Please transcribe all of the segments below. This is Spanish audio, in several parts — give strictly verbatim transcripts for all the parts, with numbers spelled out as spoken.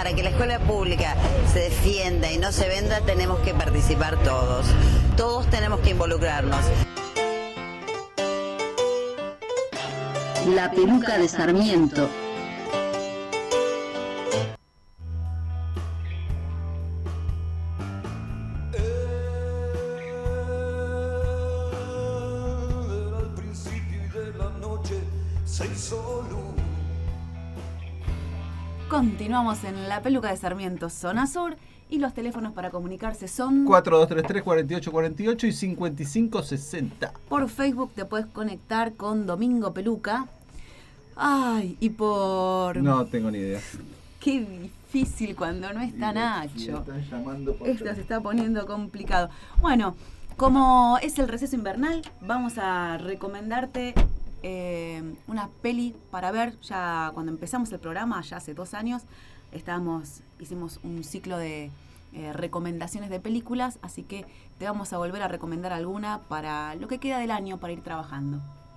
para que la escuela pública se defienda y no se venda, tenemos que participar todos. Todos tenemos que involucrarnos. La peluca de Sarmiento. Continuamos en La Peluca de Sarmiento, zona sur, y los teléfonos para comunicarse son cuatro dos tres tres, cuatro ocho cuatro ocho y cincuenta y cinco sesenta. Por Facebook te puedes conectar con Domingo Peluca. Ay, y por... No tengo ni idea. Qué difícil cuando no está Nacho. Esto se está poniendo complicado. Bueno, como es el receso invernal, vamos a recomendarte eh, una peli para ver. Ya cuando empezamos el programa, ya hace dos años, estábamos, hicimos un ciclo de eh, recomendaciones de películas, así que te vamos a volver a recomendar alguna para lo que queda del año para ir trabajando.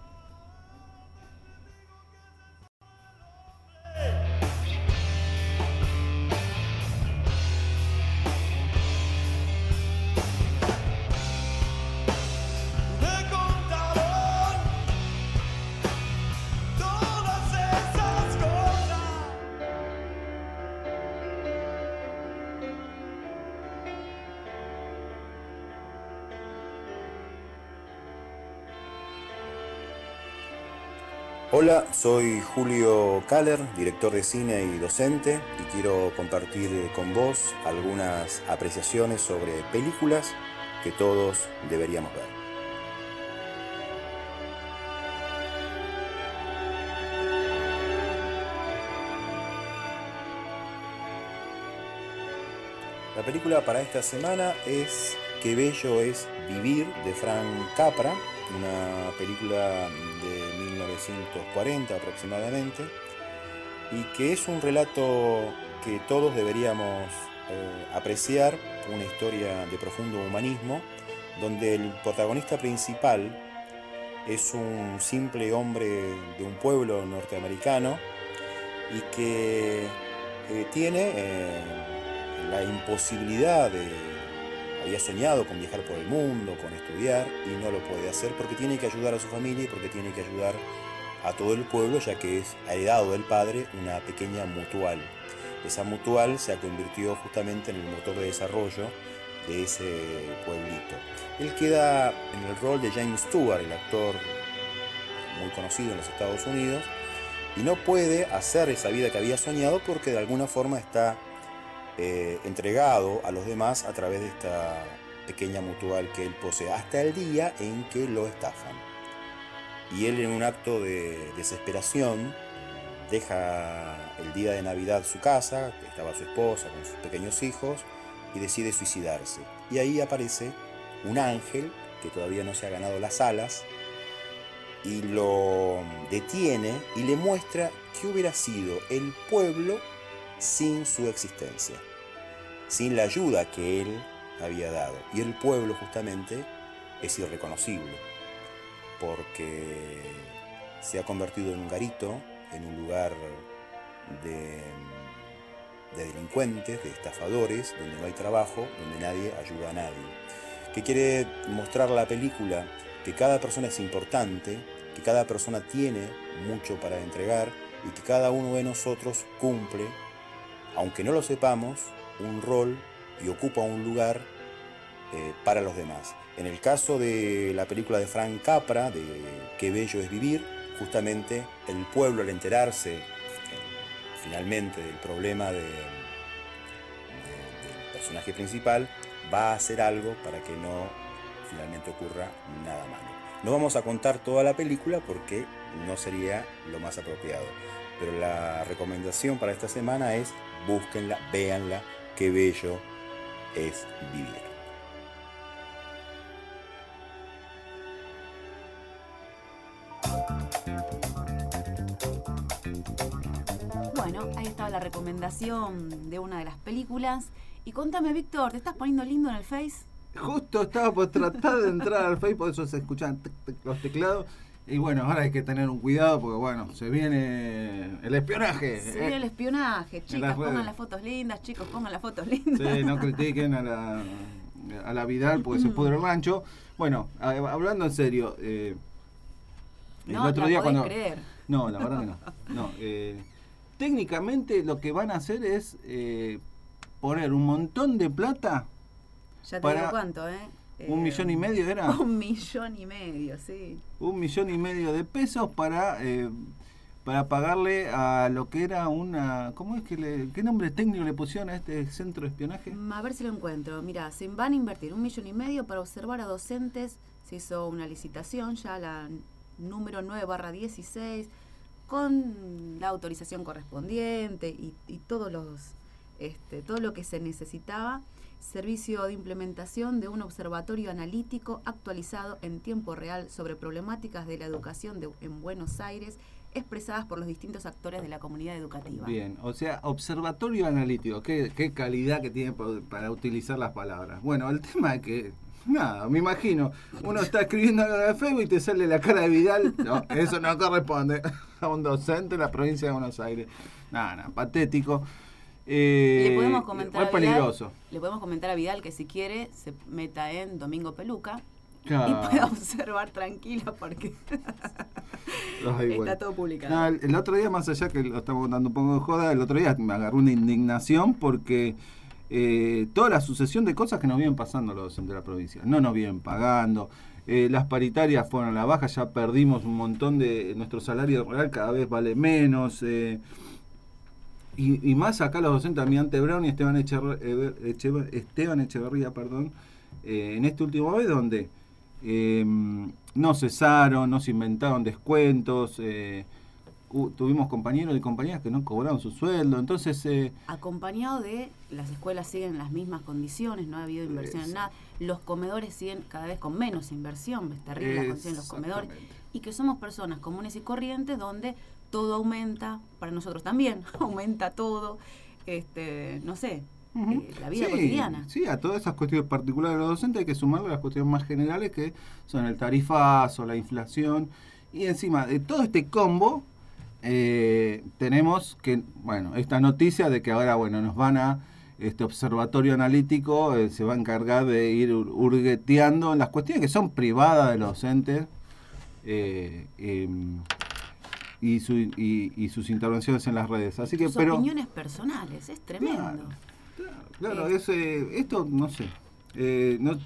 Hola, soy Julio Kaller, director de cine y docente, y quiero compartir con vos algunas apreciaciones sobre películas que todos deberíamos ver. La película para esta semana es Qué bello es vivir, de Frank Capra, una película de mil novecientos cuarenta aproximadamente, y que es un relato que todos deberíamos eh, apreciar, una historia de profundo humanismo, donde el protagonista principal es un simple hombre de un pueblo norteamericano y que eh, tiene eh, la imposibilidad de... Había soñado con viajar por el mundo, con estudiar, y no lo puede hacer porque tiene que ayudar a su familia y porque tiene que ayudar a todo el pueblo, ya que es heredado del padre una pequeña mutual. Esa mutual se convirtió justamente en el motor de desarrollo de ese pueblito. Él queda en el rol de James Stewart, el actor muy conocido en los Estados Unidos, y no puede hacer esa vida que había soñado porque de alguna forma está Eh, entregado a los demás a través de esta pequeña mutual que él posee, hasta el día en que lo estafan. Y él, en un acto de desesperación, deja el día de Navidad su casa, que estaba su esposa con sus pequeños hijos, y decide suicidarse. Y ahí aparece un ángel que todavía no se ha ganado las alas y lo detiene y le muestra qué hubiera sido el pueblo sin su existencia, sin la ayuda que él había dado. Y el pueblo justamente es irreconocible porque se ha convertido en un garito, en un lugar de, de delincuentes, de estafadores, donde no hay trabajo, donde nadie ayuda a nadie. ¿Qué quiere mostrar la película? Que cada persona es importante, que cada persona tiene mucho para entregar y que cada uno de nosotros cumple, aunque no lo sepamos, un rol y ocupa un lugar eh, para los demás. En el caso de la película de Frank Capra, de Qué bello es vivir, justamente el pueblo, al enterarse eh, finalmente del problema de, de, del personaje principal, va a hacer algo para que no finalmente ocurra nada malo. No vamos a contar toda la película porque no sería lo más apropiado, pero la recomendación para esta semana es: búsquenla, véanla, qué bello es vivir. Bueno, ahí estaba la recomendación de una de las películas. Y contame, Víctor, ¿te estás poniendo lindo en el Face? Justo estaba por tratar de entrar al Face, por eso se escuchan tic, tic, los teclados. Y bueno, ahora hay que tener un cuidado porque, bueno, se viene el espionaje. Se viene el espionaje. Chicas, pongan las fotos lindas, chicos, pongan las fotos lindas. Sí, no critiquen a la, a la Vidal porque se pudre el rancho. Bueno, a, hablando en serio, eh, el no, otro la día podés cuando... creer. No, la verdad que no. no eh, técnicamente lo que van a hacer es eh, poner un montón de plata. Ya te para digo cuánto, ¿eh? ¿Un eh, millón y medio era? Un millón y medio, sí. Un millón y medio de pesos para eh, para pagarle a lo que era una... ¿Cómo es que le... ¿Qué nombre técnico le pusieron a este centro de espionaje? A ver si lo encuentro. Mira, se van a invertir un millón y medio para observar a docentes. Se hizo una licitación, ya la número nueve barra dieciséis, con la autorización correspondiente y, y todos los este, todo lo que se necesitaba. Servicio de implementación de un observatorio analítico actualizado en tiempo real sobre problemáticas de la educación de, en Buenos Aires, expresadas por los distintos actores de la comunidad educativa. Bien, o sea, observatorio analítico, qué, qué calidad que tiene para, para utilizar las palabras. Bueno, el tema es que, nada, me imagino, uno está escribiendo algo de Facebook y te sale la cara de Vidal. No, eso no corresponde a un docente de la provincia de Buenos Aires. Nada, nada, patético. Eh, le podemos comentar es a peligroso. Vidal, le podemos comentar a Vidal que si quiere se meta en Domingo Peluca, claro, y pueda observar tranquila porque Ay, está bueno. todo publicado. No, el, el otro día, más allá que lo estamos dando un poco de joda, el otro día me agarró una indignación porque eh, toda la sucesión de cosas que nos vienen pasando los docentes de la provincia, no nos vienen pagando, eh, las paritarias fueron a la baja, ya perdimos un montón de nuestro salario real, cada vez vale menos. eh, Y, y más acá los docentes, Almirante Brown y Esteban, Echever, Echever, Esteban Echeverría, perdón, eh, en este último vez donde eh, no cesaron, no se inventaron descuentos, eh, uh, tuvimos compañeros y compañeras que no cobraron su sueldo, entonces... Eh, Acompañado de las escuelas siguen en las mismas condiciones, no ha habido inversión es, en nada, los comedores siguen cada vez con menos inversión, es terrible la condición de los comedores, y que somos personas comunes y corrientes donde todo aumenta, para nosotros también, aumenta todo, este, no sé, uh-huh. eh, la vida sí, cotidiana. Sí, a todas esas cuestiones particulares de los docentes hay que sumarle las cuestiones más generales que son el tarifazo, la inflación, y encima de todo este combo eh, tenemos que, bueno, esta noticia de que ahora, bueno, nos van a, este observatorio analítico eh, se va a encargar de ir hurgueteando en las cuestiones que son privadas de los docentes, eh, eh, Y, su, y, y sus intervenciones en las redes. Así que, sus pero, opiniones personales, es tremendo. Claro, claro, claro es, eh, esto no sé. Eh, no,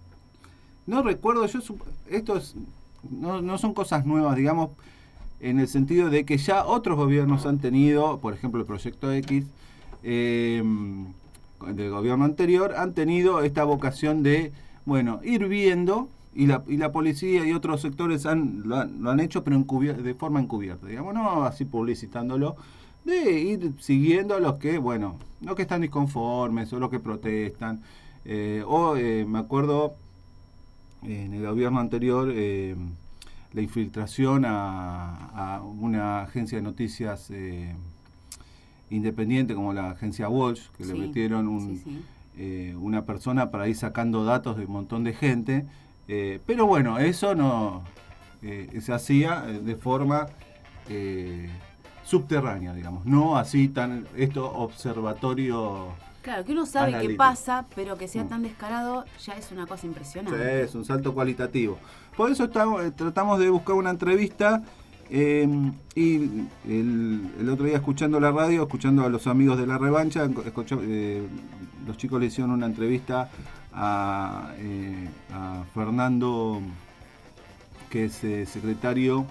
no recuerdo, yo esto es, no, no son cosas nuevas, digamos, en el sentido de que ya otros gobiernos han tenido, por ejemplo el Proyecto X, eh, del gobierno anterior, han tenido esta vocación de, bueno, ir viendo. Y la, y la policía y otros sectores han, lo, han, lo han hecho, pero encubier- de forma encubierta, digamos, no así publicitándolo, de ir siguiendo a los que, bueno, los que están disconformes o los que protestan. Eh, o eh, me acuerdo eh, en el gobierno anterior eh, la infiltración a, a una agencia de noticias eh, independiente como la agencia Walsh, que sí, le metieron un, sí, sí. Eh, una persona para ir sacando datos de un montón de gente. Eh, pero bueno, eso no eh, se hacía de forma eh, subterránea, digamos, no así tan esto observatorio. Claro, que uno sabe analítico. Qué pasa, pero que sea tan descarado ya es una cosa impresionante. Sí, es un salto cualitativo. Por eso estamos, eh, tratamos de buscar una entrevista eh, y el, el otro día escuchando la radio, escuchando a los amigos de La Revancha, escuchó, eh, los chicos le hicieron una entrevista A, eh, a Fernando, que es eh, secretario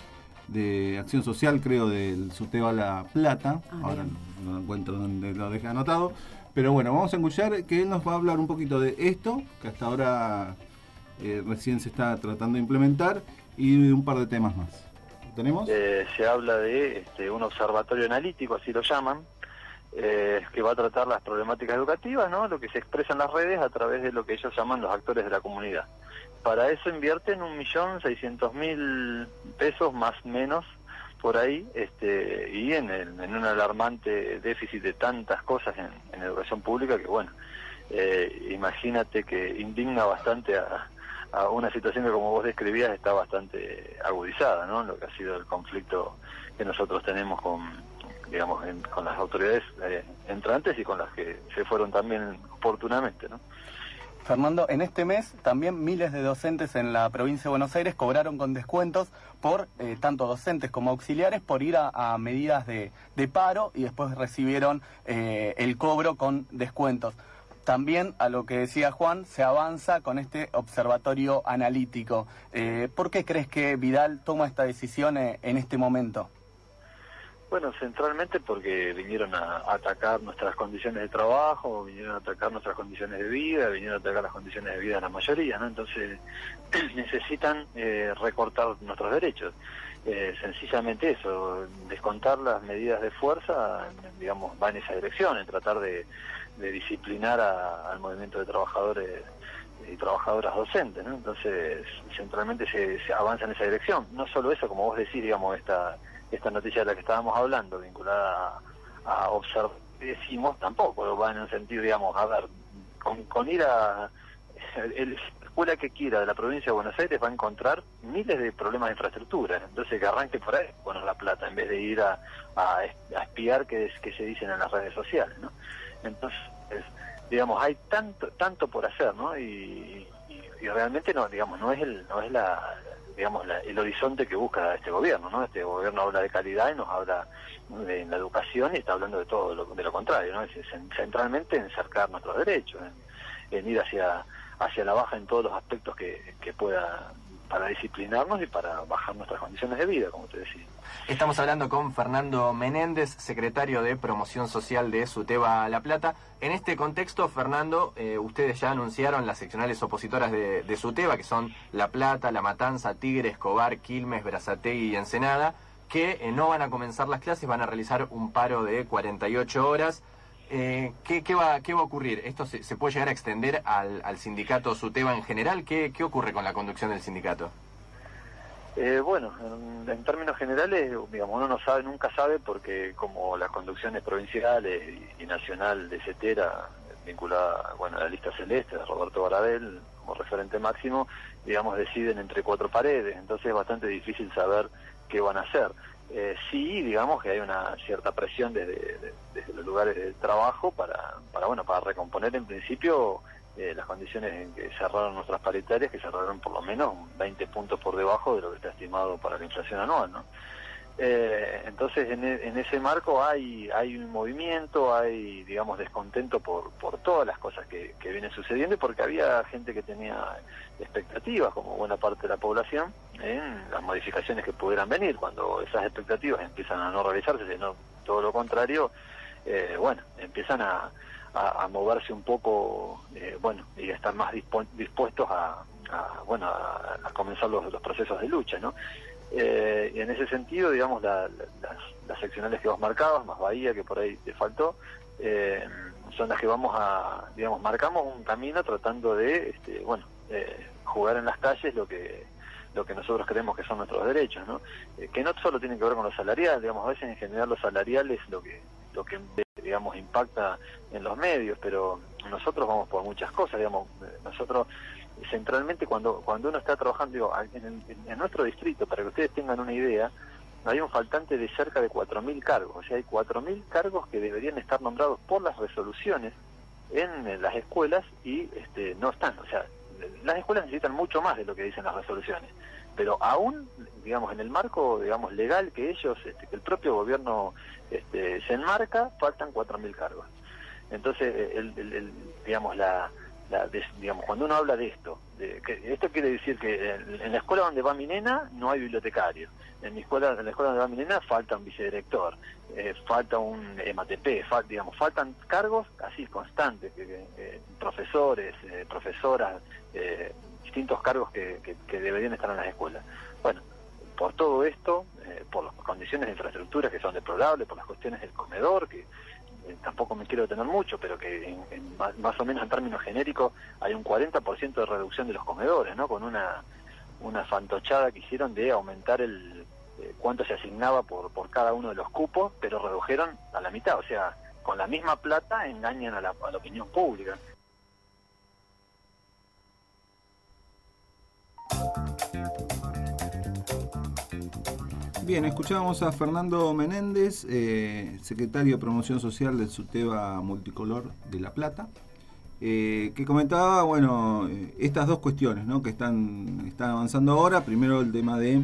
de Acción Social, creo, del Suteba La Plata. Ah, ahora no, no encuentro donde lo dejé anotado. Pero bueno, vamos a escuchar que él nos va a hablar un poquito de esto, que hasta ahora eh, recién se está tratando de implementar, y de un par de temas más. ¿Tenemos? Eh, se habla de este, un observatorio analítico, así lo llaman, Eh, que va a tratar las problemáticas educativas, ¿no? Lo que se expresa en las redes a través de lo que ellos llaman los actores de la comunidad. Para eso invierten un millón seiscientos mil pesos más o menos por ahí, este, y en, el, en un alarmante déficit de tantas cosas en, en educación pública que bueno, eh, imagínate que indigna bastante a, a una situación que, como vos describías, está bastante agudizada, ¿no? Lo que ha sido el conflicto que nosotros tenemos con, digamos, en, con las autoridades eh, entrantes y con las que se fueron también oportunamente, ¿no? Fernando, en este mes también miles de docentes en la provincia de Buenos Aires cobraron con descuentos por, eh, tanto docentes como auxiliares, por ir a, a medidas de, de paro, y después recibieron eh, el cobro con descuentos. También, a lo que decía Juan, se avanza con este observatorio analítico. Eh, ¿Por qué crees que Vidal toma esta decisión eh, en este momento? Bueno, centralmente porque vinieron a atacar nuestras condiciones de trabajo, vinieron a atacar nuestras condiciones de vida, vinieron a atacar las condiciones de vida de la mayoría, ¿no? Entonces necesitan eh, recortar nuestros derechos. Eh, sencillamente eso, descontar las medidas de fuerza, digamos, va en esa dirección, en tratar de, de disciplinar a, al movimiento de trabajadores y trabajadoras docentes, ¿no? Entonces, centralmente se, se avanza en esa dirección. No solo eso, como vos decís, digamos, esta... esta noticia de la que estábamos hablando, vinculada a, a observar, decimos, tampoco va en el sentido, digamos, a ver, con, con ir a el, la escuela que quiera de la provincia de Buenos Aires va a encontrar miles de problemas de infraestructura, entonces que arranque por ahí, poner la plata, en vez de ir a, a, a espiar qué, es, qué se dicen en las redes sociales, ¿no? Entonces, digamos, hay tanto tanto por hacer, ¿no? Y, y, y realmente no, digamos, no es el no es la digamos, la, el horizonte que busca este gobierno, ¿no? Este gobierno habla de calidad y nos habla de la educación y está hablando de todo lo, de lo contrario, ¿no? Es, es centralmente en cercar nuestros derechos, en, en ir hacia hacia la baja en todos los aspectos que, que pueda, para disciplinarnos y para bajar nuestras condiciones de vida, como te decía. Estamos hablando con Fernando Menéndez, secretario de Promoción Social de SUTEBA La Plata. En este contexto, Fernando, eh, ustedes ya anunciaron las seccionales opositoras de, de SUTEBA, que son La Plata, La Matanza, Tigre, Escobar, Quilmes, Berazategui y Ensenada, que eh, no van a comenzar las clases, van a realizar un paro de cuarenta y ocho horas. Eh, ¿qué, qué, va, ¿Qué va a ocurrir? ¿Esto se, se puede llegar a extender al, al sindicato SUTEBA en general? ¿Qué, ¿Qué ocurre con la conducción del sindicato? Eh, bueno, en, en términos generales, digamos, uno no sabe, nunca sabe, porque como las conducciones provinciales y, y nacional de CETERA, vinculada, bueno, a la lista celeste de Roberto Baradel como referente máximo, digamos, deciden entre cuatro paredes, entonces es bastante difícil saber qué van a hacer. Eh, sí, digamos que hay una cierta presión desde, de, desde los lugares de trabajo para, para, bueno, para recomponer en principio Eh, las condiciones en que cerraron nuestras paritarias, que cerraron por lo menos veinte puntos por debajo de lo que está estimado para la inflación anual, ¿no? Eh, entonces, en, e, en ese marco hay hay un movimiento, hay, digamos, descontento por por todas las cosas que, que vienen sucediendo, y porque había gente que tenía expectativas, como buena parte de la población, en las modificaciones que pudieran venir. Cuando esas expectativas empiezan a no realizarse, sino todo lo contrario, eh, bueno, empiezan a A, a moverse un poco, eh, bueno, y a estar más dispu dispuestos a, a bueno, a, a comenzar los, los procesos de lucha, ¿no? Eh, y en ese sentido, digamos, la, la, las, las seccionales que vos marcabas, más Bahía, que por ahí te faltó, eh, son las que vamos a, digamos, marcamos un camino tratando de, este, bueno, eh, jugar en las calles lo que lo que nosotros creemos que son nuestros derechos, ¿no? Eh, que no solo tienen que ver con lo salarial, digamos, a veces en general lo salarial es lo que lo que digamos impacta en los medios, pero nosotros vamos por muchas cosas, digamos, nosotros centralmente cuando cuando uno está trabajando, digo, en, el, en nuestro distrito, para que ustedes tengan una idea, hay un faltante de cerca de cuatro mil cargos, o sea, hay cuatro mil cargos que deberían estar nombrados por las resoluciones en las escuelas y este no están, o sea, las escuelas necesitan mucho más de lo que dicen las resoluciones, pero aún, digamos, en el marco, digamos, legal que ellos, este, que el propio gobierno este, se enmarca, faltan cuatro mil cargos. Entonces, el, el, el, digamos, la, la de, digamos, cuando uno habla de esto, de, que esto quiere decir que en, en la escuela donde va mi nena no hay bibliotecario, en mi escuela, en la escuela donde va mi nena falta un vicedirector, eh, falta un M A T P, fal, digamos, faltan cargos así constantes, que, que, eh, profesores, eh, profesoras, eh, distintos cargos que, que, que deberían estar en las escuelas. Bueno, por todo esto, eh, por las condiciones de infraestructura que son deplorables, por las cuestiones del comedor, que eh, tampoco me quiero detener mucho, pero que en, en, más, más o menos en términos genéricos hay un cuarenta por ciento de reducción de los comedores, ¿no? Con una una fantochada que hicieron de aumentar el eh, cuánto se asignaba por, por cada uno de los cupos, pero redujeron a la mitad, o sea, con la misma plata engañan a la, a la opinión pública. Bien, escuchábamos a Fernando Menéndez, eh, secretario de Promoción Social del SUTEBA Multicolor de La Plata, eh, que comentaba, bueno, eh, estas dos cuestiones, ¿no?, que están, están avanzando ahora. Primero el tema de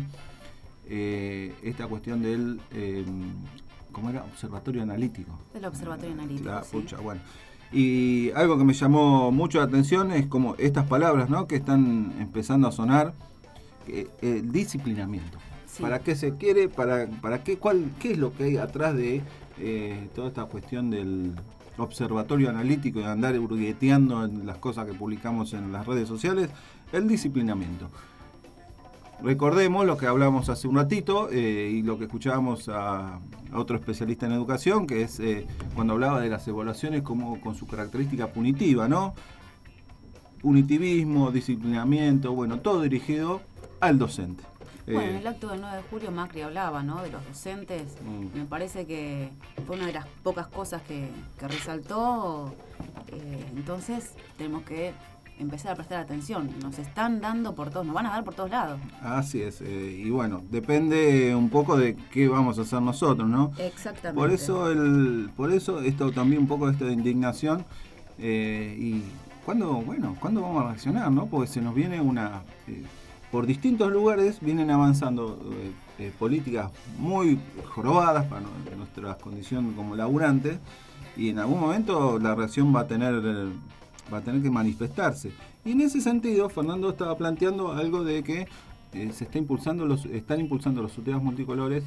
eh, esta cuestión del, eh, ¿cómo era? Observatorio analítico. Del observatorio analítico, La, sí. pucha, bueno. Y algo que me llamó mucho la atención es como estas palabras, ¿no?, que están empezando a sonar, eh, el disciplinamiento. Sí. ¿Para qué se quiere? ¿Para, para qué? ¿Cuál, qué es lo que hay atrás de eh, toda esta cuestión del observatorio analítico y de andar hurgueteando en las cosas que publicamos en las redes sociales? El disciplinamiento. Recordemos lo que hablamos hace un ratito eh, y lo que escuchábamos a, a otro especialista en educación, que es eh, cuando hablaba de las evaluaciones como con su característica punitiva, ¿no? Punitivismo, disciplinamiento, bueno, todo dirigido al docente. Bueno, en el acto del nueve de julio Macri hablaba, ¿no?, de los docentes. Mm. Me parece que fue una de las pocas cosas que, que resaltó. Eh, entonces tenemos que empezar a prestar atención. Nos están dando por todos, nos van a dar por todos lados. Así es. Eh, y bueno, depende un poco de qué vamos a hacer nosotros, ¿no? Exactamente. Por eso, el, por eso esto también un poco esto de indignación. Eh, y cuándo, bueno, ¿cuándo vamos a reaccionar, no? Porque se nos viene una... Eh, por distintos lugares vienen avanzando eh, eh, políticas muy jorobadas para nuestra condición como laburantes, y en algún momento la reacción va a tener eh, va a tener que manifestarse. Y en ese sentido, Fernando estaba planteando algo de que eh, se está impulsando los están impulsando los SUTEBAs multicolores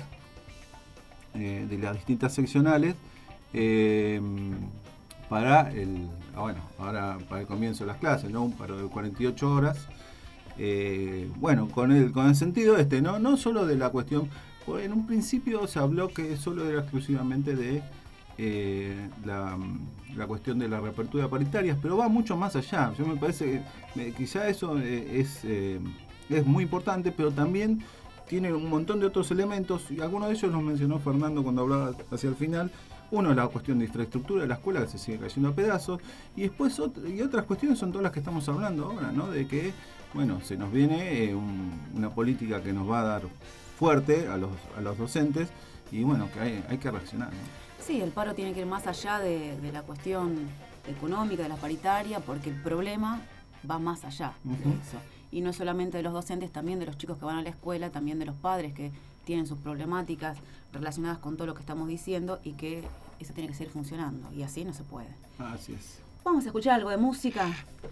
eh, de las distintas seccionales eh, para el ah, bueno ahora para el comienzo de las clases, ¿no? Un paro de cuarenta y ocho horas. Eh, bueno, con el, con el sentido este, ¿no? No solo de la cuestión, pues en un principio se habló que solo era exclusivamente de eh, la, la cuestión de la reapertura paritaria, pero va mucho más allá. Yo me parece que eh, quizá eso eh, es, eh, es muy importante, pero también tiene un montón de otros elementos, y algunos de ellos los mencionó Fernando cuando hablaba hacia el final. Uno es la cuestión de infraestructura de la escuela, que se sigue cayendo a pedazos, y después otro, y otras cuestiones son todas las que estamos hablando ahora, ¿no? De que, bueno, se nos viene eh, un, una política que nos va a dar fuerte a los, a los docentes, y bueno, que hay, hay que reaccionar, ¿no? Sí, el paro tiene que ir más allá de, de la cuestión económica, de la paritaria, porque el problema va más allá uh-huh. de eso. Y no solamente de los docentes, también de los chicos que van a la escuela, también de los padres que tienen sus problemáticas relacionadas con todo lo que estamos diciendo, y que eso tiene que seguir funcionando, y así no se puede. Así es. Vamos a escuchar algo de música.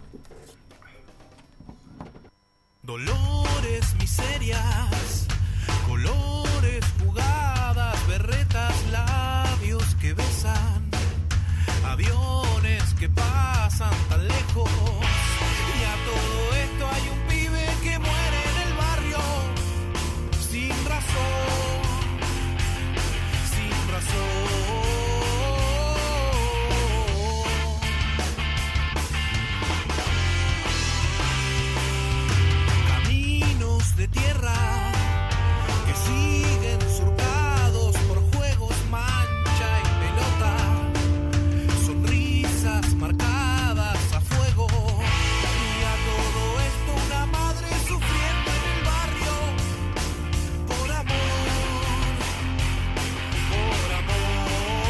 Dolores, miserias, colores, jugadas, berretas, labios que besan, aviones que pasan tan lejos, y a todo esto hay un pibe que muere en el barrio, sin razón, sin razón. De tierra que siguen surcados por juegos, mancha y pelota, sonrisas marcadas a fuego, y a todo esto una madre sufriendo en el barrio por amor, por amor.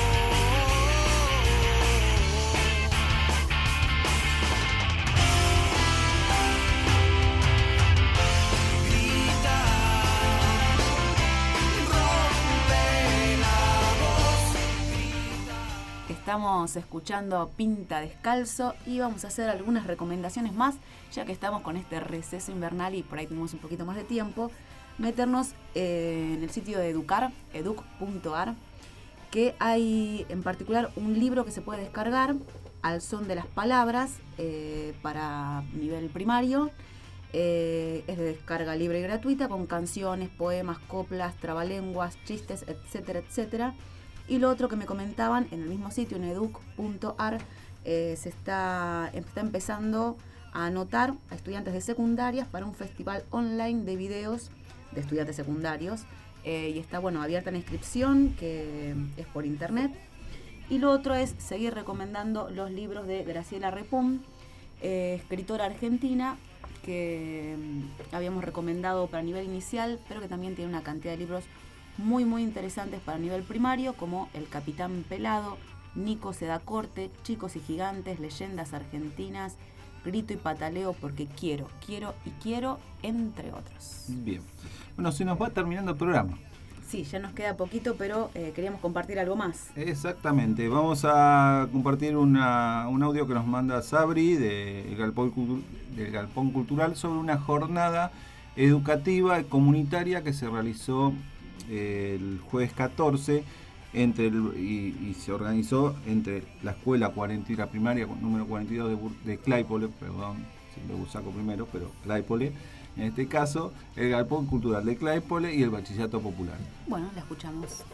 Estamos escuchando Pinta Descalzo y vamos a hacer algunas recomendaciones más, ya que estamos con este receso invernal y por ahí tenemos un poquito más de tiempo. Meternos eh, en el sitio de Educar, educ punto ar, que hay en particular un libro que se puede descargar al son de las palabras eh, para nivel primario. Eh, es de descarga libre y gratuita, con canciones, poemas, coplas, trabalenguas, chistes, etcétera, etcétera. Y lo otro que me comentaban en el mismo sitio, en educ punto ar, eh, se está, está empezando a anotar a estudiantes de secundarias para un festival online de videos de estudiantes secundarios. Eh, y está, bueno, abierta la inscripción, que es por internet. Y lo otro es seguir recomendando los libros de Graciela Repum, eh, escritora argentina, que mm, habíamos recomendado para nivel inicial, pero que también tiene una cantidad de libros muy muy interesantes para nivel primario, como El Capitán Pelado, Nico se da corte, Chicos y Gigantes, Leyendas Argentinas, Grito y Pataleo porque quiero, quiero y quiero, entre otros. Bien. Bueno, se nos va terminando el programa. Sí, ya nos queda poquito, pero eh, queríamos compartir algo más. Exactamente. Vamos a compartir una, un audio que nos manda Sabri de el Galpón, del Galpón Cultural sobre una jornada educativa y comunitaria que se realizó eh, el jueves catorce entre el, y, y se organizó entre la escuela cuarenta y la primaria número cuarenta y dos de, de Claypole, perdón, siempre saco primero, pero Claypole, en este caso el Galpón Cultural de Claypole y el Bachillerato Popular. Bueno, la escuchamos.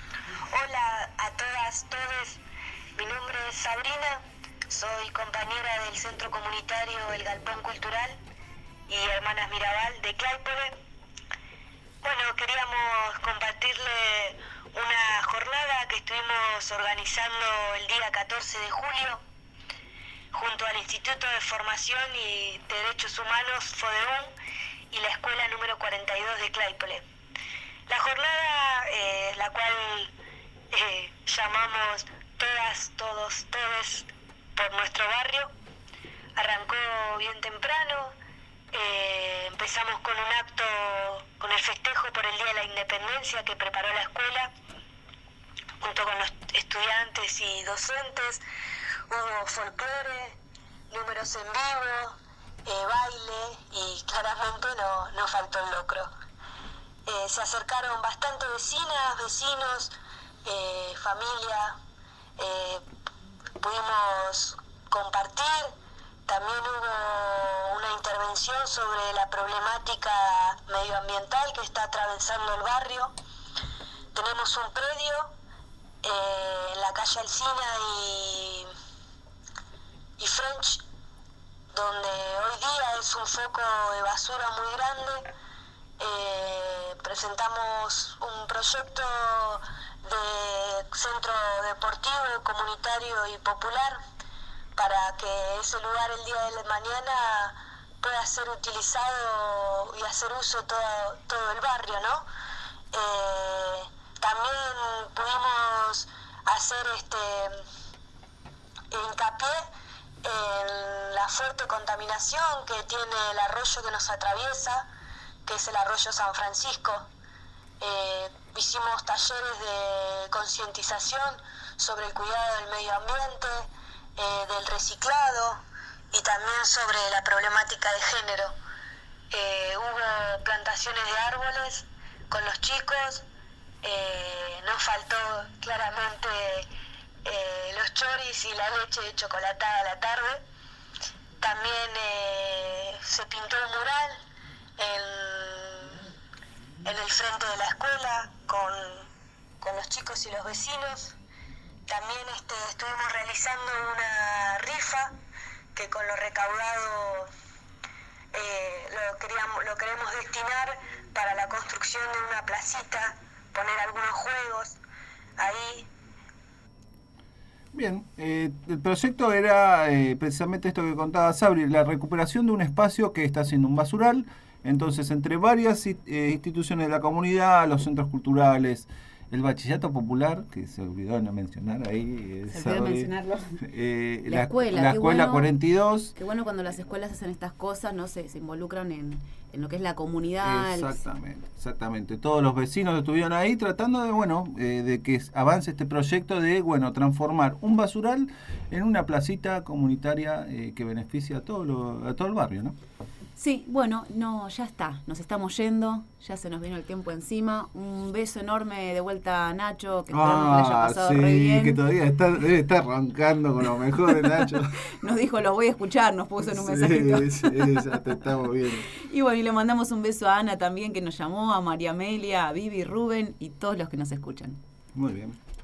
Hola a todas, todos, mi nombre es Sabrina, soy compañera del Centro Comunitario El Galpón Cultural y Hermanas Mirabal de Claypole. Bueno, queríamos compartirle una jornada que estuvimos organizando el día catorce de julio junto al Instituto de Formación y Derechos Humanos FODEUM y la escuela número cuarenta y dos de Claypole. La jornada, eh, la cual eh, llamamos Todas, Todos, Todes por nuestro barrio, arrancó bien temprano. Eh, empezamos con un acto, con el festejo por el Día de la Independencia que preparó la escuela junto con los estudiantes y docentes. Hubo folclore, números en vivo, eh, baile y claramente no, no faltó el locro. Eh, se acercaron bastante vecinas, vecinos, eh, familia, eh, pudimos compartir. También hubo una intervención sobre la problemática medioambiental que está atravesando el barrio. Tenemos un predio eh, en la calle Alsina y, y French, donde hoy día es un foco de basura muy grande. Eh, presentamos un proyecto de centro deportivo, comunitario y popular para que ese lugar el día de la mañana pueda ser utilizado y hacer uso todo, todo el barrio, ¿no? Eh, también pudimos hacer este hincapié en la fuerte contaminación que tiene el arroyo que nos atraviesa, que es el arroyo San Francisco. Eh, hicimos talleres de concientización sobre el cuidado del medio ambiente, eh, del reciclado y también sobre la problemática de género. Eh, hubo plantaciones de árboles con los chicos, eh, nos faltó claramente eh, los choris y la leche chocolatada a la tarde. También eh, se pintó un mural en, en el frente de la escuela con, con los chicos y los vecinos. También este, estuvimos realizando una rifa que con lo recaudado eh, lo, queríamos, lo queremos destinar para la construcción de una placita, poner algunos juegos ahí. Bien, eh, el proyecto era eh, precisamente esto que contaba Sabri, la recuperación de un espacio que está siendo un basural. Entonces, entre varias eh, instituciones de la comunidad, los centros culturales, el Bachillerato Popular, que se olvidó de no mencionar ahí. Se olvidó mencionarlo. Eh, la, la escuela. La escuela bueno, cuarenta y dos. Qué bueno cuando las escuelas hacen estas cosas, no se, se involucran en, en lo que es la comunidad. Exactamente, exactamente. Todos los vecinos estuvieron ahí tratando de, bueno, eh, de que avance este proyecto de, bueno, transformar un basural en una placita comunitaria eh, que beneficia a todo, lo, a todo el barrio, ¿no? Sí, bueno, no, ya está, nos estamos yendo, ya se nos vino el tiempo encima. Un beso enorme de vuelta a Nacho, que esperamos ah, que le haya pasado sí, re bien. Que todavía está, debe estar arrancando con lo mejor de Nacho. Nos dijo, los voy a escuchar, nos puso en un mensajito. Sí, sí, ya te estamos viendo. Y bueno, y le mandamos un beso a Ana también, que nos llamó, a María Amelia, a Vivi, Rubén y todos los que nos escuchan. Muy bien.